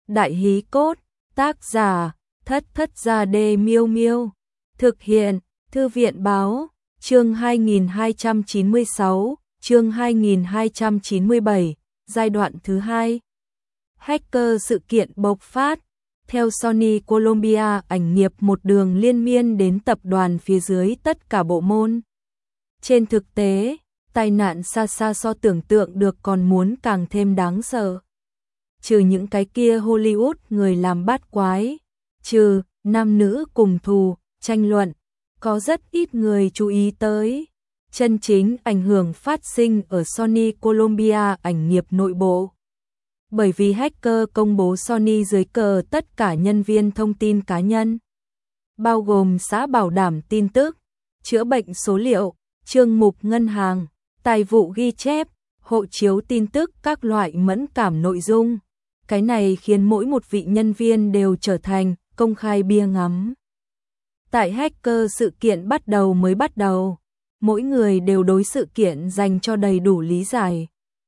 Đại hí cốt, tác giả, Thất Thất Gia Đê Miêu Miêu. Thực hiện, Thư viện báo, chương 2296, chương 2297, giai đoạn thứ 2. Hacker sự kiện bộc phát. Theo Sony Colombia ảnh nghiệp một đường liên miên đến tập đoàn phía dưới tất cả bộ môn. Trên thực tế, tai nạn xa xa so tưởng tượng được còn muốn càng thêm đáng sợ. Trừ những cái kia Hollywood người làm bát quái, trừ nam nữ cùng thù, tranh luận, có rất ít người chú ý tới. Chân chính ảnh hưởng phát sinh ở Sony Colombia ảnh nghiệp nội bộ. Bởi vì hacker công bố Sony dưới cờ tất cả nhân viên thông tin cá nhân, bao gồm xã bảo đảm tin tức, chữa bệnh số liệu, chương mục ngân hàng, tài vụ ghi chép, hộ chiếu tin tức các loại mẫn cảm nội dung. Cái này khiến mỗi một vị nhân viên đều trở thành công khai bia ngắm. Tại hacker sự kiện mới bắt đầu, mỗi người đều đối sự kiện dành cho đầy đủ lý giải.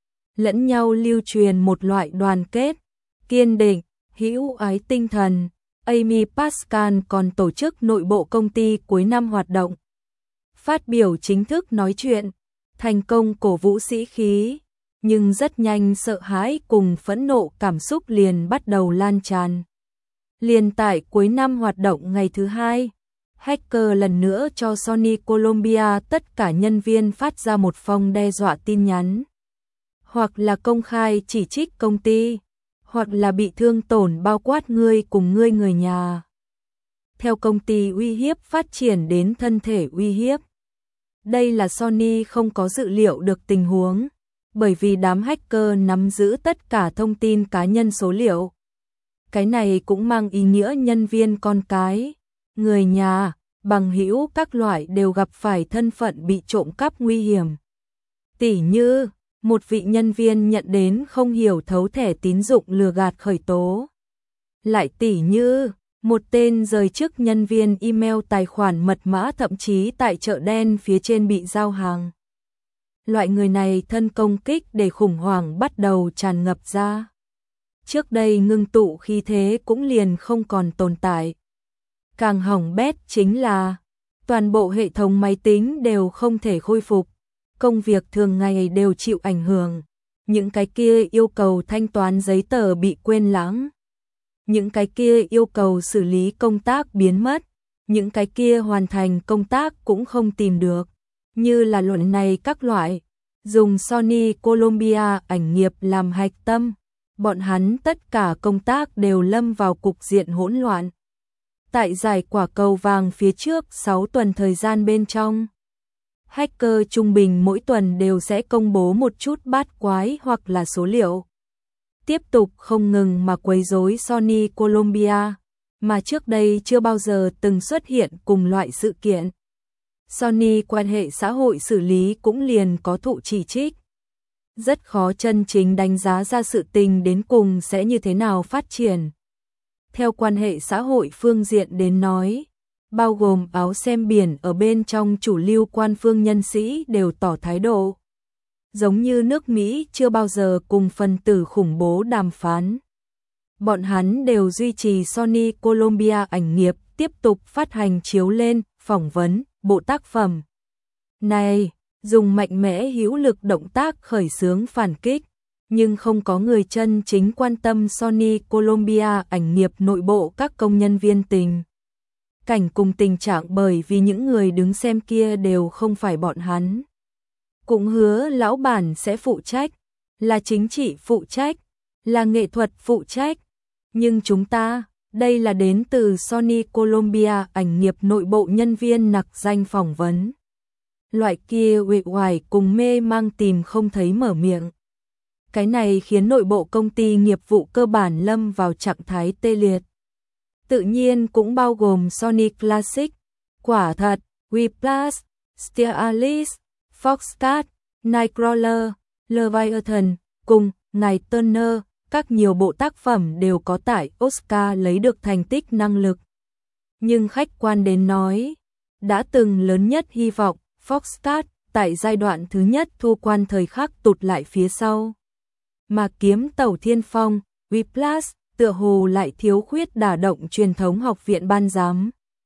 Lẫn nhau lưu truyền một loại đoàn kết, kiên định, hữu ái tinh thần. Amy Pascal còn tổ chức nội bộ công ty cuối năm hoạt động. Phát biểu chính thức nói chuyện, thành công cổ vũ sĩ khí, nhưng rất nhanh sợ hãi cùng phẫn nộ cảm xúc liền bắt đầu lan tràn. Liền tại cuối năm hoạt động ngày thứ 2, hacker lần nữa cho Sony Colombia tất cả nhân viên phát ra một phong đe dọa tin nhắn. Hoặc là công khai chỉ trích công ty, hoặc là bị thương tổn bao quát ngươi cùng ngươi người nhà. Theo công ty uy hiếp phát triển đến thân thể uy hiếp. Đây là Sony không có dự liệu được tình huống, bởi vì đám hacker nắm giữ tất cả thông tin cá nhân số liệu. Cái này cũng mang ý nghĩa nhân viên con cái, người nhà, bằng hữu các loại đều gặp phải thân phận bị trộm cắp nguy hiểm. Tỉ như, một vị nhân viên nhận đến không hiểu thấu thẻ tín dụng lừa gạt khởi tố. Lại tỉ như, một tên rời chức nhân viên email tài khoản mật mã thậm chí tại chợ đen phía trên bị giao hàng. Loại người này thân công kích để khủng hoảng bắt đầu tràn ngập ra. Trước đây ngưng tụ khí thế cũng liền không còn tồn tại. Càng hỏng bét chính là toàn bộ hệ thống máy tính đều không thể khôi phục. Công việc thường ngày đều chịu ảnh hưởng. Những cái kia yêu cầu thanh toán giấy tờ bị quên lãng. Những cái kia yêu cầu xử lý công tác biến mất. Những cái kia hoàn thành công tác cũng không tìm được. Như là luận này các loại. Dùng Sony Colombia ảnh nghiệp làm hạch tâm. Bọn hắn tất cả công tác đều lâm vào cục diện hỗn loạn. Tại giải quả cầu vàng phía trước 6 tuần thời gian bên trong. Hacker trung bình mỗi tuần đều sẽ công bố một chút bát quái hoặc là số liệu. Tiếp tục không ngừng mà quấy rối Sony Colombia, mà trước đây chưa bao giờ từng xuất hiện cùng loại sự kiện. Sony quan hệ xã hội xử lý cũng liền có thụ chỉ trích. Rất khó chân chính đánh giá ra sự tình đến cùng sẽ như thế nào phát triển. Theo quan hệ xã hội phương diện đến nói, bao gồm áo xem biển ở bên trong chủ lưu quan phương nhân sĩ đều tỏ thái độ. Giống như nước Mỹ chưa bao giờ cùng phần tử khủng bố đàm phán. Bọn hắn đều duy trì Sony Colombia ảnh nghiệp tiếp tục phát hành chiếu lên, phỏng vấn, bộ tác phẩm. Này, dùng mạnh mẽ hữu lực động tác khởi xướng phản kích, nhưng không có người chân chính quan tâm Sony Colombia ảnh nghiệp nội bộ các công nhân viên tình. Cảnh cùng tình trạng bởi vì những người đứng xem kia đều không phải bọn hắn. Cũng hứa lão bản sẽ phụ trách, là chính trị phụ trách, là nghệ thuật phụ trách. Nhưng chúng ta, đây là đến từ Sony Colombia ảnh nghiệp nội bộ nhân viên nặc danh phỏng vấn. Loại kia uể oải cùng mê mang tìm không thấy mở miệng. Cái này khiến nội bộ công ty nghiệp vụ cơ bản lâm vào trạng thái tê liệt. Tự nhiên cũng bao gồm Sony Classic, quả thật, Whiplash, Stellaris, Foxcat, Nightcrawler, Leviathan, cùng ngài Turner, các nhiều bộ tác phẩm đều có tại Oscar lấy được thành tích năng lực. Nhưng khách quan đến nói, đã từng lớn nhất hy vọng, Foxcat, tại giai đoạn thứ nhất thu quan thời khắc tụt lại phía sau. Mà Kiếm Tàu Thiên Phong, Whiplash, tựa hồ lại thiếu khuyết đả động truyền thống học viện ban giám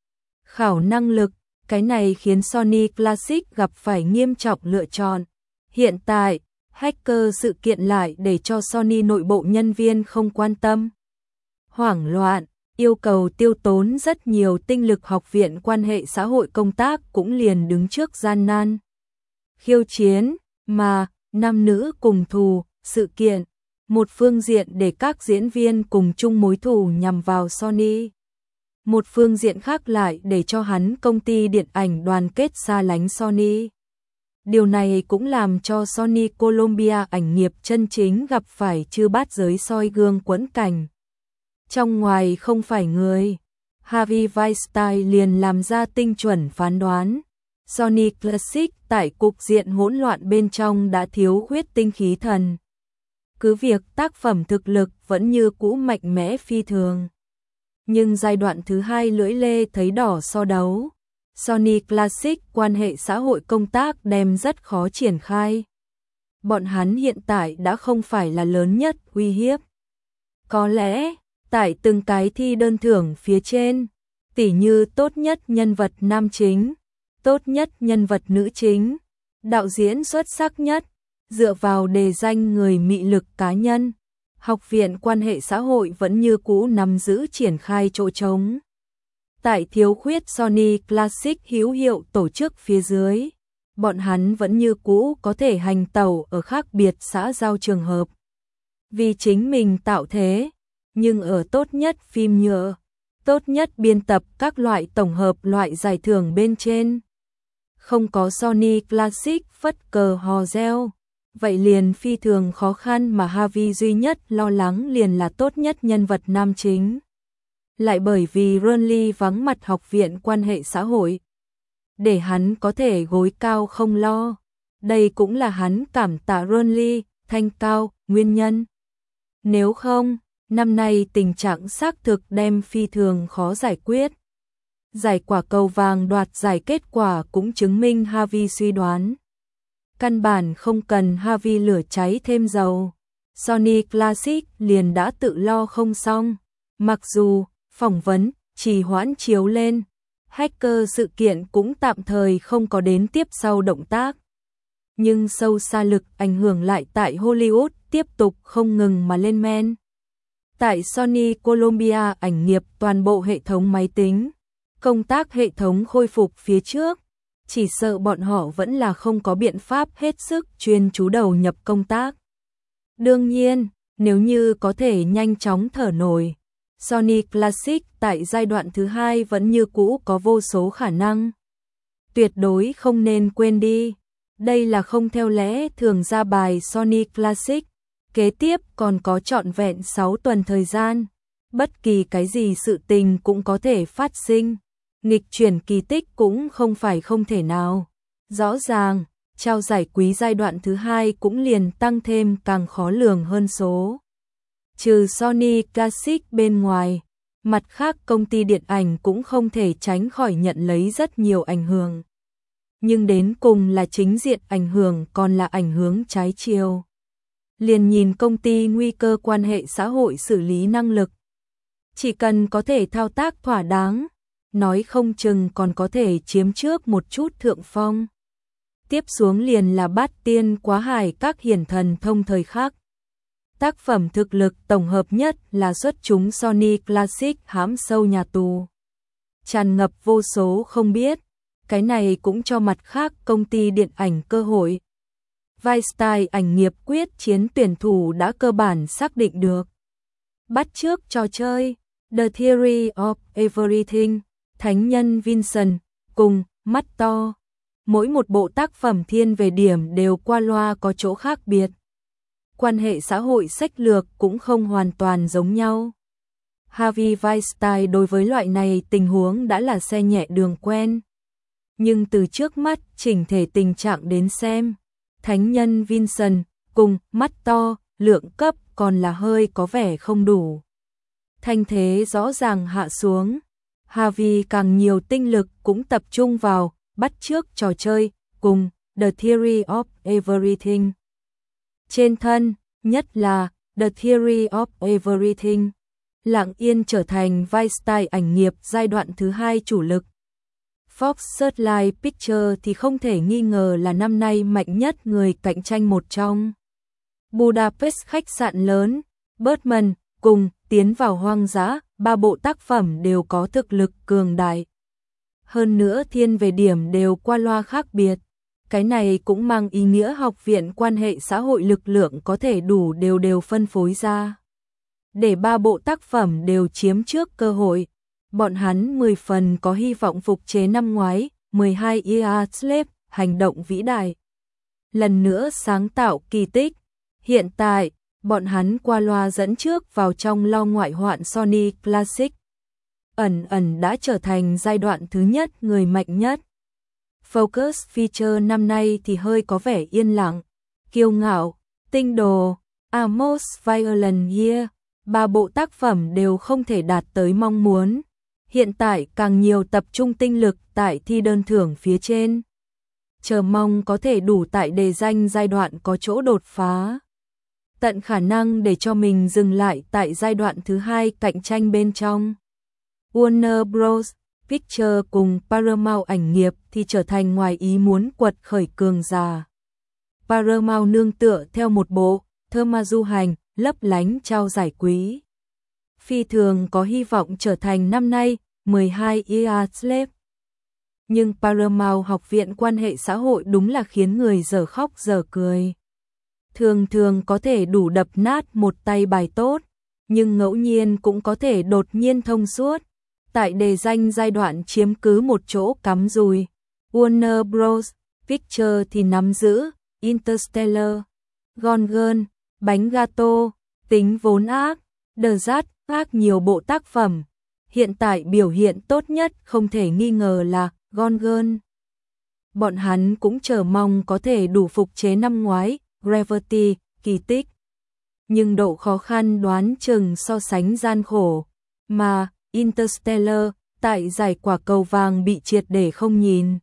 khảo năng lực, cái này khiến Sony Classic gặp phải nghiêm trọng lựa chọn. Hiện tại, hacker sự kiện lại để cho Sony nội bộ nhân viên không quan tâm. Hoảng loạn, yêu cầu tiêu tốn rất nhiều tinh lực, học viện quan hệ xã hội công tác cũng liền đứng trước gian nan. Khiêu chiến, mà, nam nữ cùng thù, sự kiện, một phương diện để các diễn viên cùng chung mối thù nhằm vào Sony. Một phương diện khác lại để cho hắn công ty điện ảnh đoàn kết xa lánh Sony. Điều này cũng làm cho Sony Colombia ảnh nghiệp chân chính gặp phải chư bát giới soi gương quẫn cảnh. Trong ngoài không phải người, Harvey Weinstein liền làm ra tinh chuẩn phán đoán. Sony Classic tại cục diện hỗn loạn bên trong đã thiếu khuyết tinh khí thần. Cứ việc tác phẩm thực lực vẫn như cũ mạnh mẽ phi thường. Nhưng giai đoạn thứ hai lưỡi lê thấy đỏ so đấu. Sony Classic quan hệ xã hội công tác đem rất khó triển khai. Bọn hắn hiện tại đã không phải là lớn nhất uy hiếp. Có lẽ, tại từng cái thi đơn thưởng phía trên, tỉ như tốt nhất nhân vật nam chính, tốt nhất nhân vật nữ chính, đạo diễn xuất sắc nhất, dựa vào đề danh người mị lực cá nhân, học viện quan hệ xã hội vẫn như cũ nắm giữ triển khai chỗ trống. Tại thiếu khuyết Sony Classic hữu hiệu tổ chức phía dưới, bọn hắn vẫn như cũ có thể hành tẩu ở khác biệt xã giao trường hợp. Vì chính mình tạo thế, nhưng ở tốt nhất phim nhựa, tốt nhất biên tập các loại tổng hợp loại giải thưởng bên trên. Không có Sony Classic phất cờ hò reo, vậy liền phi thường khó khăn, mà Harvey duy nhất lo lắng liền là tốt nhất nhân vật nam chính. Lại bởi vì Ronly vắng mặt học viện quan hệ xã hội, để hắn có thể gối cao không lo. Đây cũng là hắn cảm tạ Ronly, thanh cao, nguyên nhân. Nếu không, năm nay tình trạng xác thực đem phi thường khó giải quyết. Giải quả cầu vàng đoạt giải kết quả cũng chứng minh Harvey suy đoán. Căn bản không cần Harvey lửa cháy thêm dầu. Sony Classic liền đã tự lo không xong. Mặc dù phỏng vấn trì hoãn chiếu lên, hacker sự kiện cũng tạm thời không có đến tiếp sau động tác. Nhưng sâu xa lực ảnh hưởng lại tại Hollywood tiếp tục không ngừng mà lên men. Tại Sony Colombia ảnh nghiệp toàn bộ hệ thống máy tính, công tác hệ thống khôi phục phía trước, chỉ sợ bọn họ vẫn là không có biện pháp hết sức chuyên chú đầu nhập công tác. Đương nhiên, nếu như có thể nhanh chóng thở nổi, Sony Classic tại giai đoạn thứ hai vẫn như cũ có vô số khả năng. Tuyệt đối không nên quên đi, đây là không theo lẽ thường ra bài Sony Classic. Kế tiếp còn có trọn vẹn 6 tuần thời gian, bất kỳ cái gì sự tình cũng có thể phát sinh, nghịch chuyển kỳ tích cũng không phải không thể nào. Rõ ràng, trao giải quý giai đoạn thứ hai cũng liền tăng thêm càng khó lường hơn số. Trừ Sony Classic bên ngoài, mặt khác công ty điện ảnh cũng không thể tránh khỏi nhận lấy rất nhiều ảnh hưởng. Nhưng đến cùng là chính diện ảnh hưởng còn là ảnh hưởng trái chiều. Liền nhìn công ty nguy cơ quan hệ xã hội xử lý năng lực. Chỉ cần có thể thao tác thỏa đáng, nói không chừng còn có thể chiếm trước một chút thượng phong. Tiếp xuống liền là bát tiên quá hải các hiển thần thông thời khắc. Tác phẩm thực lực tổng hợp nhất là xuất chúng Sony Classic hãm sâu nhà tù. Tràn ngập vô số không biết, cái này cũng cho mặt khác công ty điện ảnh cơ hội. Weinstein ảnh nghiệp quyết chiến tuyển thủ đã cơ bản xác định được. Bắt chước trò chơi, The Theory of Everything, Thánh nhân Vincent, cùng Mắt to. Mỗi một bộ tác phẩm thiên về điểm đều qua loa có chỗ khác biệt. Quan hệ xã hội sách lược cũng không hoàn toàn giống nhau. Harvey Weinstein đối với loại này tình huống đã là xe nhẹ đường quen. Nhưng từ trước mắt chỉnh thể tình trạng đến xem, Thánh nhân Vincent cùng Mắt to, lượng cấp còn là hơi có vẻ không đủ. Thanh thế rõ ràng hạ xuống. Harvey càng nhiều tinh lực cũng tập trung vào bắt chước trò chơi cùng The Theory of Everything. Trên thân, nhất là The Theory of Everything, lặng yên trở thành vai style ảnh nghiệp giai đoạn thứ 2 chủ lực. Fox Searchlight Pictures thì không thể nghi ngờ là năm nay mạnh nhất người cạnh tranh một trong. Budapest khách sạn lớn, Birdman, cùng tiến vào hoang dã, 3 bộ tác phẩm đều có thực lực cường đại. Hơn nữa thiên về điểm đều qua loa khác biệt. Cái này cũng mang ý nghĩa học viện quan hệ xã hội lực lượng có thể đủ đều phân phối ra. Để 3 bộ tác phẩm đều chiếm trước cơ hội, bọn hắn 10 phần có hy vọng phục chế năm ngoái, 12 Years Slave, hành động vĩ đại. Lần nữa sáng tạo kỳ tích. Hiện tại, bọn hắn qua loa dẫn trước vào trong lo ngoại hoạn Sony Classic. Ẩn đã trở thành giai đoạn thứ nhất người mạnh nhất. Focus Feature năm nay thì hơi có vẻ yên lặng, kiêu ngạo, tinh đồ, Amos Violent Year, 3 bộ tác phẩm đều không thể đạt tới mong muốn. Hiện tại càng nhiều tập trung tinh lực tại thi đơn thưởng phía trên. Chờ mong có thể đủ tại đề danh giai đoạn có chỗ đột phá. Tận khả năng để cho mình dừng lại tại giai đoạn thứ 2 cạnh tranh bên trong. Warner Bros. Pictures cùng Paramount ảnh nghiệp thì trở thành ngoài ý muốn quật khởi cường giả. Paramount nương tựa theo một bộ thơ ma du hành, lấp lánh trao giải quý. Phi thường có hy vọng trở thành năm nay 12 Years Slave. Nhưng Paramount học viện quan hệ xã hội đúng là khiến người dở khóc dở cười. Thường có thể đủ đập nát một tay bài tốt, nhưng ngẫu nhiên cũng có thể đột nhiên thông suốt. Tại đề danh giai đoạn chiếm cứ một chỗ cắm rùi. Warner Bros. Pictures thì nắm giữ Interstellar, Gone Girl, Bánh Gato, Tính Vốn Ác, The Rat, khác nhiều bộ tác phẩm. Hiện tại biểu hiện tốt nhất không thể nghi ngờ là Gone Girl. Bọn hắn cũng chờ mong có thể đủ phục chế năm ngoái, Gravity, kỳ tích. Nhưng độ khó khăn đoán chừng so sánh gian khổ, mà Interstellar tại giải quả cầu vàng bị triệt để không nhìn.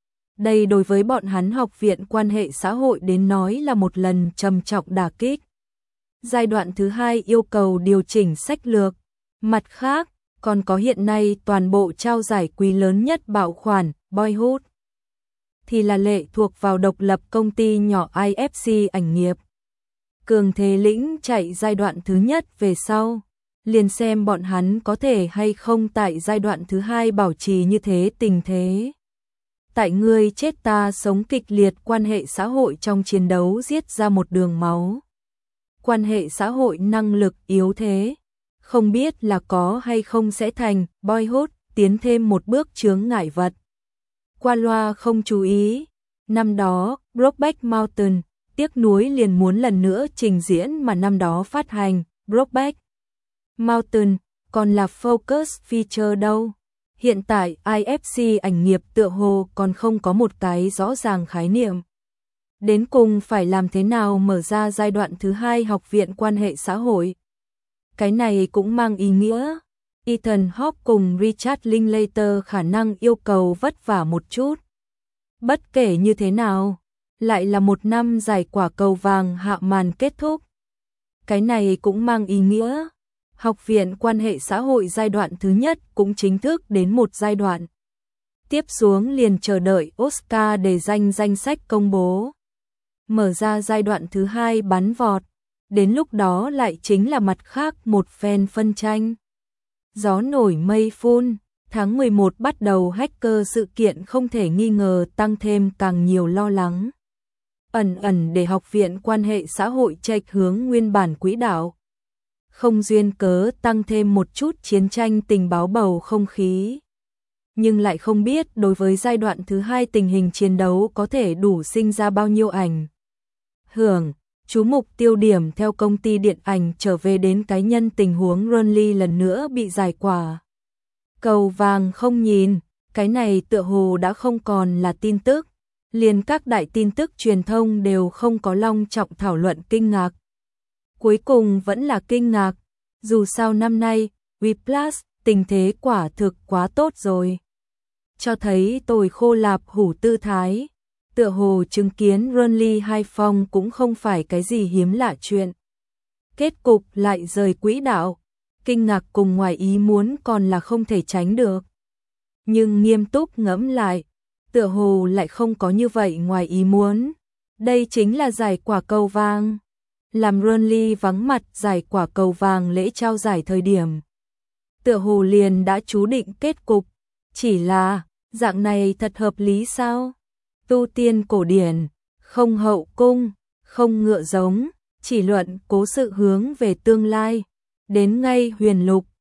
Đây đối với bọn hắn học viện quan hệ xã hội đến nói là một lần trầm trọng đả kích. Giai đoạn thứ 2 yêu cầu điều chỉnh sách lược. Mặt khác, còn có hiện nay toàn bộ trao giải quý lớn nhất bảo khoản, Boyhood, thì là lệ thuộc vào độc lập công ty nhỏ IFC ảnh nghiệp. Cường Thế Lĩnh chạy giai đoạn thứ nhất về sau, liền xem bọn hắn có thể hay không tại giai đoạn thứ 2 bảo trì như thế tình thế. Tại ngươi chết ta sống kịch liệt quan hệ xã hội trong chiến đấu giết ra một đường máu. Quan hệ xã hội năng lực yếu thế, không biết là có hay không sẽ thành Boyhood tiến thêm một bước chướng ngại vật. Qua loa không chú ý, năm đó Brokeback Mountain tiếc nuối liền muốn lần nữa trình diễn mà năm đó phát hành Brokeback Mountain còn là Focus Feature đâu. Hiện tại IFC ảnh nghiệp tựa hồ còn không có một cái rõ ràng khái niệm. Đến cùng phải làm thế nào mở ra giai đoạn thứ 2 học viện quan hệ xã hội. Cái này cũng mang ý nghĩa Ethan Hawke cùng Richard Linklater khả năng yêu cầu vất vả một chút. Bất kể như thế nào, lại là một năm giải quả cầu vàng hạ màn kết thúc. Cái này cũng mang ý nghĩa học viện quan hệ xã hội giai đoạn thứ nhất cũng chính thức đến một giai đoạn. Tiếp xuống liền chờ đợi Oscar để danh sách công bố. Mở ra giai đoạn thứ 2 bắn vọt, đến lúc đó lại chính là mặt khác một phen phân tranh. Gió nổi mây phun, tháng 11 bắt đầu hacker sự kiện không thể nghi ngờ tăng thêm càng nhiều lo lắng. Ẩn để học viện quan hệ xã hội chệch hướng nguyên bản quỹ đạo. Không duyên cớ tăng thêm một chút chiến tranh tình báo bầu không khí. Nhưng lại không biết đối với giai đoạn thứ 2 tình hình chiến đấu có thể đủ sinh ra bao nhiêu ảnh hưởng. Chú mục tiêu điểm theo công ty điện ảnh trở về đến cá nhân tình huống Ronly lần nữa bị giải quả. Cầu vàng không nhìn, cái này tựa hồ đã không còn là tin tức. Liền các đại tin tức truyền thông đều không có long trọng thảo luận kinh ngạc. Cuối cùng vẫn là kinh ngạc, dù sao năm nay, Whiplash, tình thế quả thực quá tốt rồi. Cho thấy tồi khô lạp hủ tư thái. Tựa hồ chứng kiến Ronly hai phong cũng không phải cái gì hiếm lạ chuyện. Kết cục lại rời quỹ đạo. kinh ngạc cùng ngoài ý muốn còn là không thể tránh được. Nhưng nghiêm túc ngẫm lại, tựa hồ lại không có như vậy ngoài ý muốn. Đây chính là giải quả cầu vàng. Làm Burnley vắng mặt giải quả cầu vàng lễ trao giải thời điểm, tựa hồ liền đã chú định kết cục. Chỉ là, dạng này thật hợp lý sao? Tu tiên cổ điển, không hậu cung, không ngựa giống, chỉ luận cố sự hướng về tương lai. Đến ngay huyền lục,